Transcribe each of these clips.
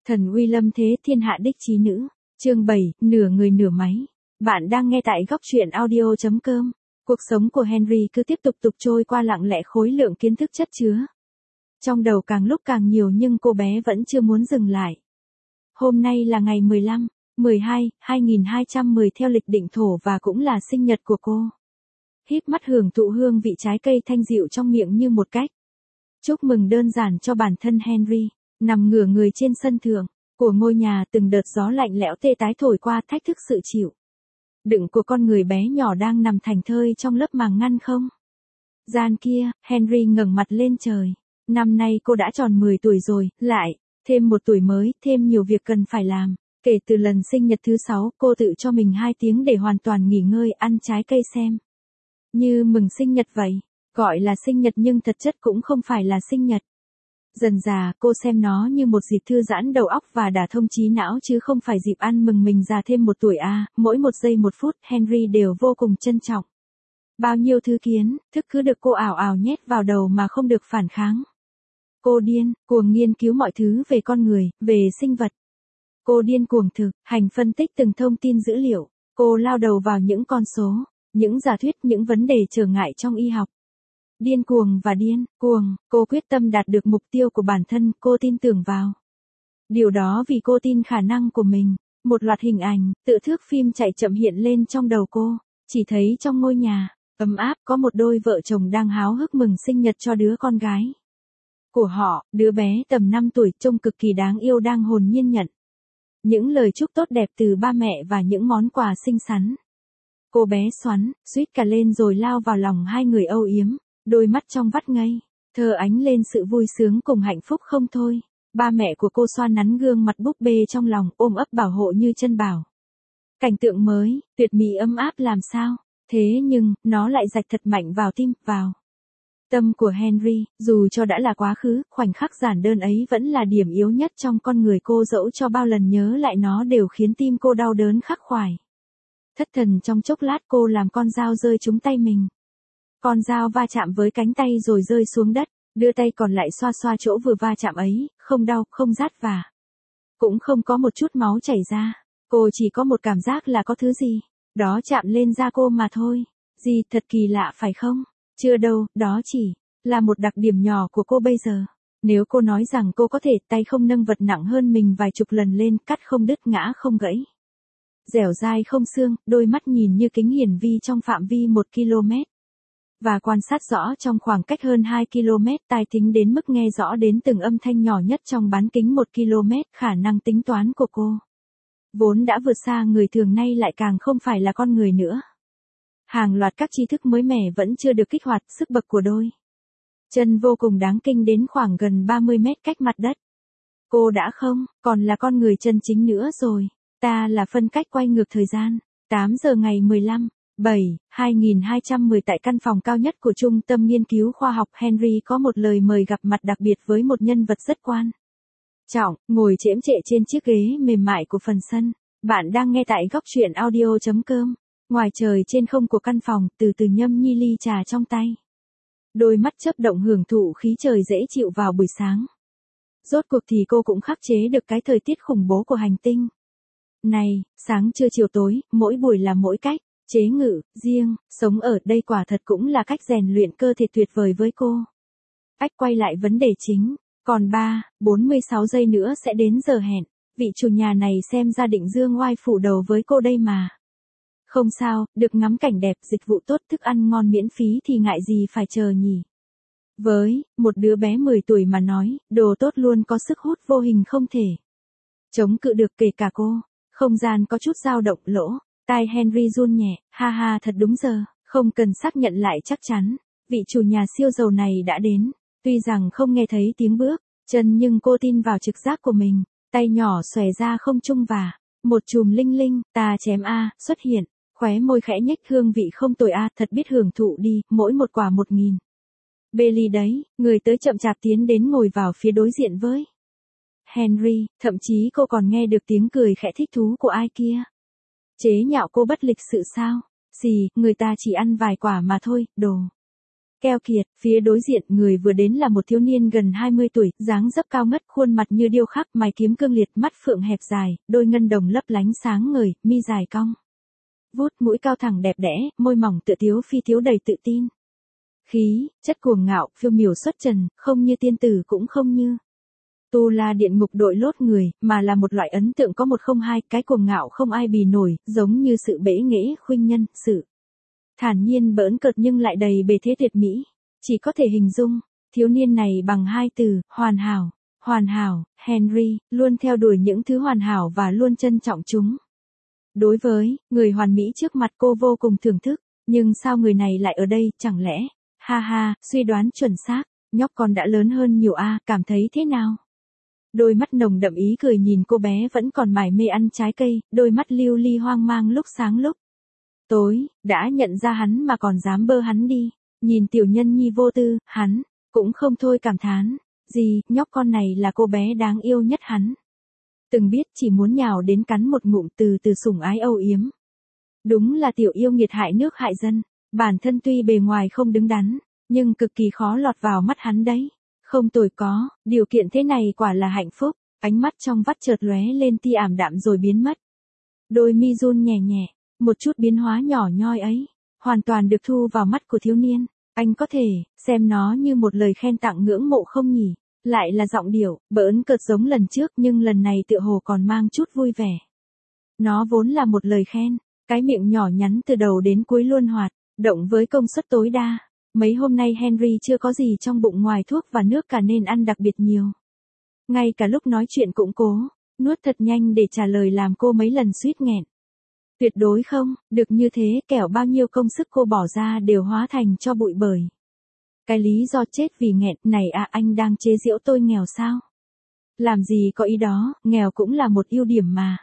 Thần uy lâm thế thiên hạ đích chí nữ. Chương 7, nửa người nửa máy. Bạn đang nghe tại góc truyện audio.com. Cuộc sống của Henry cứ tiếp tục trôi qua lặng lẽ, khối lượng kiến thức chất chứa trong đầu càng lúc càng nhiều, nhưng cô bé vẫn chưa muốn dừng lại. Hôm nay là ngày 15/12/2210 theo lịch định thổ và cũng là sinh nhật của cô. Híp mắt hưởng thụ hương vị trái cây thanh dịu trong miệng như một cách chúc mừng đơn giản cho bản thân Henry. Nằm ngửa người trên sân thượng của ngôi nhà, từng đợt gió lạnh lẽo tê tái thổi qua, thách thức sự chịu đựng của con người bé nhỏ đang nằm thảnh thơi trong lớp màng ngăn không gian kia. Henry ngẩng mặt lên trời. Năm nay cô đã tròn 10 tuổi rồi, lại thêm một tuổi mới, thêm nhiều việc cần phải làm. Kể từ lần sinh nhật thứ 6, cô tự cho mình 2 tiếng để hoàn toàn nghỉ ngơi, ăn trái cây xem như mừng sinh nhật vậy. Gọi là sinh nhật nhưng thật chất cũng không phải là sinh nhật. Dần dà, cô xem nó như một dịp thư giãn đầu óc và đả thông trí não, chứ không phải dịp ăn mừng mình già thêm một tuổi à. Mỗi một giây một phút, Henry đều vô cùng trân trọng. Bao nhiêu thứ kiến thức cứ được cô ảo ảo nhét vào đầu mà không được phản kháng. Cô điên cuồng nghiên cứu mọi thứ về con người, về sinh vật. Cô điên cuồng thực hành phân tích từng thông tin dữ liệu. Cô lao đầu vào những con số, những giả thuyết, những vấn đề trở ngại trong y học. Điên cuồng và điên cuồng, cô quyết tâm đạt được mục tiêu của bản thân, cô tin tưởng vào điều đó vì cô tin khả năng của mình. Một loạt hình ảnh, tự thước phim chạy chậm hiện lên trong đầu cô. Chỉ thấy trong ngôi nhà ấm áp có một đôi vợ chồng đang háo hức mừng sinh nhật cho đứa con gái của họ. Đứa bé tầm 5 tuổi trông cực kỳ đáng yêu, đang hồn nhiên nhận những lời chúc tốt đẹp từ ba mẹ và những món quà xinh xắn. Cô bé xoắn suýt cả lên rồi lao vào lòng hai người âu yếm. Đôi mắt trong vắt ngây thơ ánh lên sự vui sướng cùng hạnh phúc không thôi. Ba mẹ của cô xoa nắn gương mặt búp bê trong lòng, ôm ấp bảo hộ như chân bảo. Cảnh tượng mới, tuyệt mỹ ấm áp làm sao. Thế nhưng, nó lại rạch thật mạnh vào tim, vào tâm của Henry. Dù cho đã là quá khứ, khoảnh khắc giản đơn ấy vẫn là điểm yếu nhất trong con người cô, dẫu cho bao lần nhớ lại nó đều khiến tim cô đau đớn khắc khoải. Thất thần trong chốc lát, cô làm con dao rơi trúng tay mình. Con dao va chạm với cánh tay rồi rơi xuống đất, đưa tay còn lại xoa xoa chỗ vừa va chạm ấy, không đau, không rát và cũng không có một chút máu chảy ra. Cô chỉ có một cảm giác là có thứ gì đó chạm lên da cô mà thôi. Gì thật kỳ lạ phải không? Chưa đâu, đó chỉ là một đặc điểm nhỏ của cô bây giờ. Nếu cô nói rằng cô có thể tay không nâng vật nặng hơn mình vài chục lần lên, cắt không đứt, ngã không gãy, dẻo dai không xương, đôi mắt nhìn như kính hiển vi trong phạm vi 1 km. Và quan sát rõ trong khoảng cách hơn 2 km, tai thính đến mức nghe rõ đến từng âm thanh nhỏ nhất trong bán kính 1 km, khả năng tính toán của cô vốn đã vượt xa người thường, nay lại càng không phải là con người nữa. Hàng loạt các tri thức mới mẻ vẫn chưa được kích hoạt, sức bật của đôi chân vô cùng đáng kinh đến khoảng gần 30 mét cách mặt đất. Cô đã không còn là con người chân chính nữa rồi. Ta là phân cách quay ngược thời gian. 8 giờ ngày 15/7/2210 tại căn phòng cao nhất của Trung tâm Nghiên cứu Khoa học, Henry có một lời mời gặp mặt đặc biệt với một nhân vật rất quan trọng, ngồi chễm chệ trên chiếc ghế mềm mại của phần sân. Bạn đang nghe tại góc truyện audio.com. Ngoài trời trên không của căn phòng, từ từ nhâm nhi ly trà trong tay. Đôi mắt chớp động hưởng thụ khí trời dễ chịu vào buổi sáng. Rốt cuộc thì cô cũng khắc chế được cái thời tiết khủng bố của hành tinh này. Sáng trưa chiều tối, mỗi buổi là mỗi cách chế ngự riêng. Sống ở đây quả thật cũng là cách rèn luyện cơ thể tuyệt vời với cô. Quay lại vấn đề chính. Còn 46 giây nữa sẽ đến giờ hẹn. Vị chủ nhà này xem ra định dương oai phủ đầu với cô đây mà. Không sao, được ngắm cảnh đẹp, dịch vụ tốt, thức ăn ngon miễn phí thì ngại gì phải chờ nhỉ. Với một đứa bé 10 tuổi mà nói, đồ tốt luôn có sức hút vô hình không thể chống cự được, kể cả cô. Không gian có chút dao động, lỗ tai Henry run nhẹ. Ha ha, thật đúng giờ, không cần xác nhận lại chắc chắn. Vị chủ nhà siêu giàu này đã đến. Tuy rằng không nghe thấy tiếng bước chân nhưng cô tin vào trực giác của mình. Tay nhỏ xòe ra không trung và một chùm linh linh ta chém a xuất hiện. Khóe môi khẽ nhếch, hương vị không tồi a, thật biết hưởng thụ đi, mỗi một quả 1000 Bailey đấy. Người tới chậm chạp tiến đến ngồi vào phía đối diện với Henry, thậm chí cô còn nghe được tiếng cười khẽ thích thú của ai kia. Chế nhạo cô bất lịch sự sao? Người ta chỉ ăn vài quả mà thôi, đồ Keo kiệt, phía đối diện người vừa đến là một thiếu niên gần 20 tuổi, dáng dấp cao ngất, khuôn mặt như điêu khắc, mày kiếm cương liệt, mắt phượng hẹp dài, đôi ngân đồng lấp lánh sáng ngời, mi dài cong vút, mũi cao thẳng đẹp đẽ, môi mỏng tựa tiếu phi tiếu đầy tự tin. Khí, chất cuồng ngạo, phiêu miểu xuất trần, không như tiên tử cũng không như Tu La Điện Ngục đội lốt người, mà là một loại ấn tượng có 102, cái cuồng ngạo không ai bì nổi, giống như sự bẽ nghễ khuynh nhân, sự thản nhiên bỡn cợt nhưng lại đầy bề thế tuyệt mỹ. Chỉ có thể hình dung, thiếu niên này bằng hai từ, hoàn hảo. Hoàn hảo, Henry, luôn theo đuổi những thứ hoàn hảo và luôn trân trọng chúng. Đối với người hoàn mỹ trước mặt cô vô cùng thưởng thức, nhưng sao người này lại ở đây, chẳng lẽ, ha ha, suy đoán chuẩn xác, nhóc con đã lớn hơn nhiều a, cảm thấy thế nào? Đôi mắt nồng đậm ý cười nhìn cô bé vẫn còn mải mê ăn trái cây, đôi mắt lưu ly hoang mang lúc sáng lúc tối, đã nhận ra hắn mà còn dám bơ hắn đi. Nhìn tiểu nhân nhi vô tư, hắn cũng không thôi cảm thán, gì, nhóc con này là cô bé đáng yêu nhất hắn từng biết, chỉ muốn nhào đến cắn một ngụm, từ từ sủng ái âu yếm. Đúng là tiểu yêu nghiệt hại nước hại dân, bản thân tuy bề ngoài không đứng đắn, nhưng cực kỳ khó lọt vào mắt hắn đấy. Không tồi có, điều kiện thế này quả là hạnh phúc. Ánh mắt trong vắt chợt lóe lên tia ảm đạm rồi biến mất. Đôi mi run nhẹ nhẹ, một chút biến hóa nhỏ nhoi ấy, hoàn toàn được thu vào mắt của thiếu niên. Anh có thể xem nó như một lời khen tặng ngưỡng mộ không nhỉ? Lại là giọng điệu bỡn cợt giống lần trước, nhưng lần này tựa hồ còn mang chút vui vẻ. Nó vốn là một lời khen, cái miệng nhỏ nhắn từ đầu đến cuối luôn hoạt động với công suất tối đa. Mấy hôm nay Henry chưa có gì trong bụng ngoài thuốc và nước cả nên ăn đặc biệt nhiều. Ngay cả lúc nói chuyện cũng cố nuốt thật nhanh để trả lời, làm cô mấy lần suýt nghẹn. Tuyệt đối không được như thế, kẻo bao nhiêu công sức cô bỏ ra đều hóa thành cho bụi bởi cái lý do chết vì nghẹn này à. Anh đang chế giễu tôi nghèo sao? Làm gì có ý đó, nghèo cũng là một ưu điểm mà.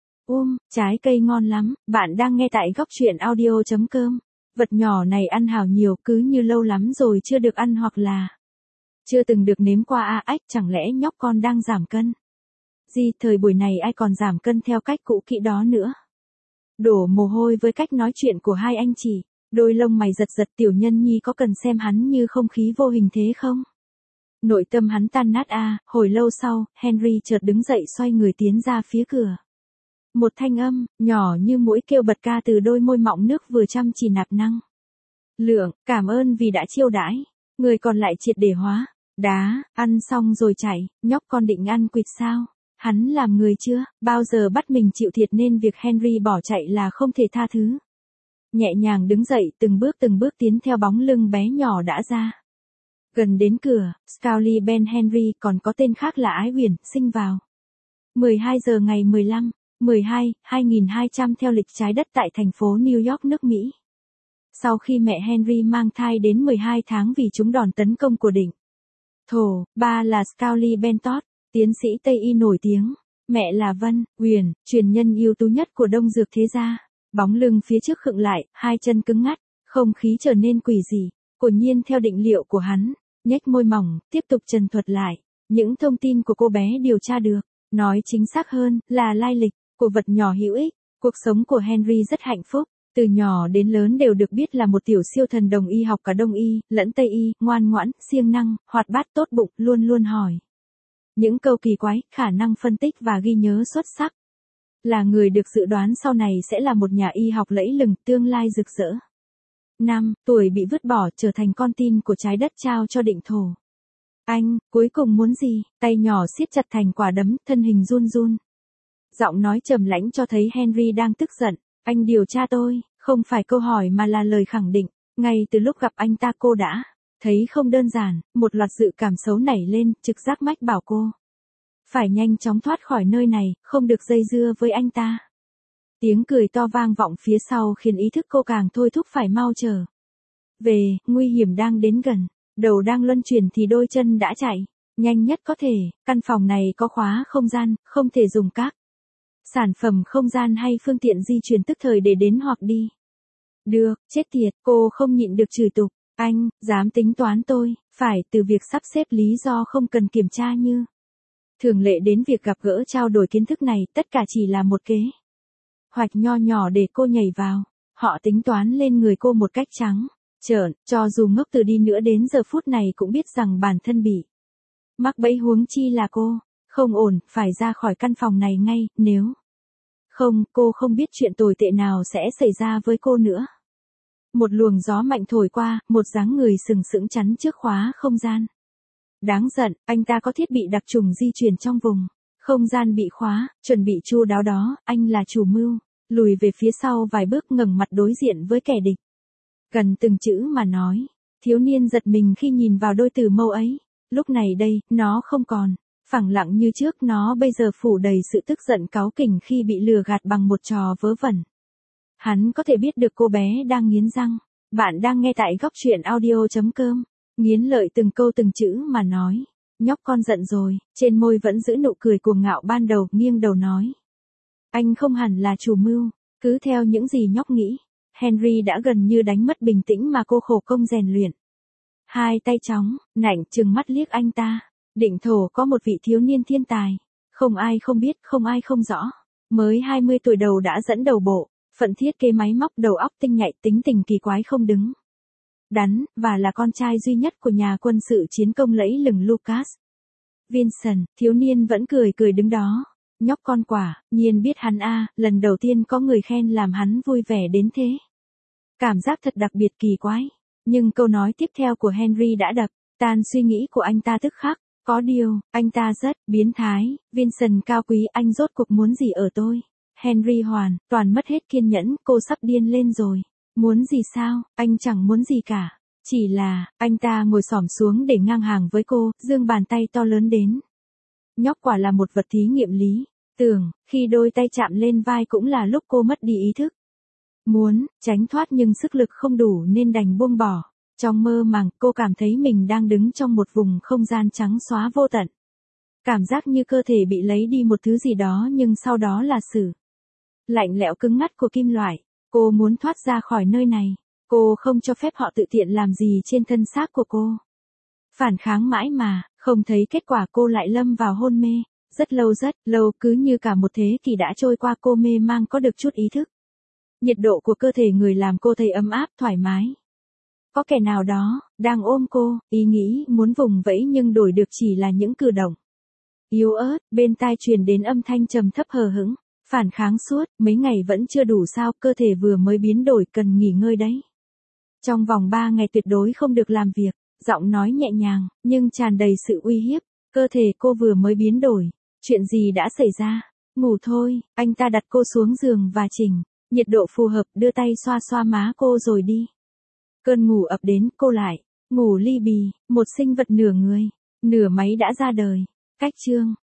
Trái cây ngon lắm, bạn đang nghe tại góc truyện audio.com. Vật nhỏ này ăn hào nhiều, cứ như lâu lắm rồi chưa được ăn hoặc là chưa từng được nếm qua à. Ách, chẳng lẽ nhóc con đang giảm cân? Gì, thời buổi này ai còn giảm cân theo cách cũ kỹ đó nữa. Đổ mồ hôi với cách nói chuyện của hai anh chị, đôi lông mày giật giật. Tiểu nhân nhi có cần xem hắn như không khí vô hình thế không? Nội tâm hắn tan nát à. Hồi lâu sau, Henry chợt đứng dậy xoay người tiến ra phía cửa. Một thanh âm nhỏ như muỗi kêu bật ca từ đôi môi mọng nước vừa chăm chỉ nạp năng lượng. Cảm ơn vì đã chiêu đãi. Người còn lại triệt để hóa đá, ăn xong rồi chạy. Nhóc con định ăn quỵt sao? Hắn làm người chưa bao giờ bắt mình chịu thiệt nên việc Henry bỏ chạy là không thể tha thứ. Nhẹ nhàng đứng dậy, từng bước tiến theo bóng lưng bé nhỏ đã ra. Gần đến cửa, Scully Ben Henry, còn có tên khác là Ái Uyển, sinh vào 12 giờ ngày 15/12/2200 theo lịch trái đất tại thành phố New York, nước Mỹ. Sau khi mẹ Henry mang thai đến 12 tháng vì chúng đòn tấn công của đỉnh Thổ, ba là Scully Bentot, tiến sĩ Tây y nổi tiếng, mẹ là Vân Uyển, truyền nhân ưu tú nhất của Đông Dược thế gia. Bóng lưng phía trước khựng lại, hai chân cứng ngắt, không khí trở nên quỷ dị. Cổ Nhiên theo định liệu của hắn, nhếch môi mỏng, tiếp tục trần thuật lại những thông tin của cô bé điều tra được. Nói chính xác hơn là lai lịch của vật nhỏ hữu ích. Cuộc sống của Henry rất hạnh phúc, từ nhỏ đến lớn đều được biết là một tiểu siêu thần đồng y, học cả Đông y lẫn Tây y, ngoan ngoãn, siêng năng, hoạt bát, tốt bụng, luôn luôn hỏi những câu kỳ quái, khả năng phân tích và ghi nhớ xuất sắc. Là người được dự đoán sau này sẽ là một nhà y học lẫy lừng, tương lai rực rỡ. 5 tuổi bị vứt bỏ, trở thành con tin của trái đất trao cho định Thổ. Anh, cuối cùng muốn gì? Tay nhỏ siết chặt thành quả đấm, thân hình run run. Giọng nói trầm lãnh cho thấy Henry đang tức giận. Anh điều tra tôi, không phải câu hỏi mà là lời khẳng định. Ngay từ lúc gặp anh ta cô đã thấy không đơn giản, một loạt dự cảm xấu nảy lên, trực giác mách bảo cô phải nhanh chóng thoát khỏi nơi này, không được dây dưa với anh ta. Tiếng cười to vang vọng phía sau khiến ý thức cô càng thôi thúc phải mau trở về. Nguy hiểm đang đến gần, đầu đang luân chuyển thì đôi chân đã chạy nhanh nhất có thể. Căn phòng này có khóa không gian, không thể dùng các sản phẩm không gian hay phương tiện di chuyển tức thời để đến hoặc đi được. Chết tiệt, cô không nhịn được chửi tục. Anh dám tính toán tôi? Phải, từ việc sắp xếp lý do không cần kiểm tra như thường lệ đến việc gặp gỡ trao đổi kiến thức này, tất cả chỉ là một kế hoạch nho nhỏ để cô nhảy vào. Họ tính toán lên người cô một cách trắng trợn, cho dù ngốc từ đi nữa đến giờ phút này cũng biết rằng bản thân bị mắc bẫy, huống chi là cô. Không ổn, phải ra khỏi căn phòng này ngay, nếu không, cô không biết chuyện tồi tệ nào sẽ xảy ra với cô nữa. Một luồng gió mạnh thổi qua, một dáng người sừng sững chắn trước khóa không gian. Đáng giận, anh ta có thiết bị đặc trùng di chuyển trong vùng không gian bị khóa, chuẩn bị chu đáo đó, anh là chủ mưu. Lùi về phía sau vài bước, ngẩng mặt đối diện với kẻ địch. Gần từng chữ mà nói. Thiếu niên giật mình khi nhìn vào đôi từ mâu ấy. Lúc này đây, nó không còn phẳng lặng như trước, nó bây giờ phủ đầy sự tức giận cáu kỉnh khi bị lừa gạt bằng một trò vớ vẩn. Hắn có thể biết được cô bé đang nghiến răng. Bạn đang nghe tại Góc Truyện Audio.com. Nghiến lợi từng câu từng chữ mà nói. Nhóc con giận rồi, trên môi vẫn giữ nụ cười cuồng ngạo ban đầu, nghiêng đầu nói. Anh không hẳn là chủ mưu, cứ theo những gì nhóc nghĩ. Henry đã gần như đánh mất bình tĩnh mà cô khổ công rèn luyện. Hai tay chóng, nảnh trừng mắt liếc anh ta. Định thổ có một vị thiếu niên thiên tài. Không ai không biết, không ai không rõ. Mới 20 tuổi đầu đã dẫn đầu bộ, phận thiết kế máy móc, đầu óc tinh nhạy, tính tình kỳ quái không đứng đắn, và là con trai duy nhất của nhà quân sự chiến công lẫy lừng Lucas Vincent. Thiếu niên vẫn cười cười đứng đó. Nhóc con quả, nhiên biết hắn a, lần đầu tiên có người khen làm hắn vui vẻ đến thế. Cảm giác thật đặc biệt kỳ quái. Nhưng câu nói tiếp theo của Henry đã đập tan suy nghĩ của anh ta tức khắc. Có điều, anh ta rất biến thái. Vincent cao quý, anh rốt cuộc muốn gì ở tôi? Henry hoàn toàn mất hết kiên nhẫn, cô sắp điên lên rồi. Muốn gì sao? Anh chẳng muốn gì cả. Chỉ là, anh ta ngồi xổm xuống để ngang hàng với cô, giương bàn tay to lớn đến. Nhóc quả là một vật thí nghiệm lý tưởng, khi đôi tay chạm lên vai cũng là lúc cô mất đi ý thức. Muốn tránh thoát nhưng sức lực không đủ nên đành buông bỏ. Trong mơ màng, cô cảm thấy mình đang đứng trong một vùng không gian trắng xóa vô tận. Cảm giác như cơ thể bị lấy đi một thứ gì đó, nhưng sau đó là sự lạnh lẽo cứng ngắt của kim loại. Cô muốn thoát ra khỏi nơi này. Cô không cho phép họ tự tiện làm gì trên thân xác của cô. Phản kháng mãi mà, không thấy kết quả, cô lại lâm vào hôn mê. Rất lâu, cứ như cả một thế kỷ đã trôi qua, cô mê mang có được chút ý thức. Nhiệt độ của cơ thể người làm cô thấy ấm áp, thoải mái. Có kẻ nào đó đang ôm cô, ý nghĩ muốn vùng vẫy nhưng đổi được chỉ là những cử động yếu ớt. Bên tai truyền đến âm thanh trầm thấp hờ hững. Phản kháng suốt mấy ngày vẫn chưa đủ sao, cơ thể vừa mới biến đổi, cần nghỉ ngơi đấy. Trong vòng 3 ngày tuyệt đối không được làm việc. Giọng nói nhẹ nhàng, nhưng tràn đầy sự uy hiếp. Cơ thể cô vừa mới biến đổi. Chuyện gì đã xảy ra? Ngủ thôi. Anh ta đặt cô xuống giường và chỉnh nhiệt độ phù hợp, đưa tay xoa xoa má cô rồi đi. Cơn ngủ ập đến, cô lại ngủ li bì. Một sinh vật nửa người, nửa máy đã ra đời. Cách chương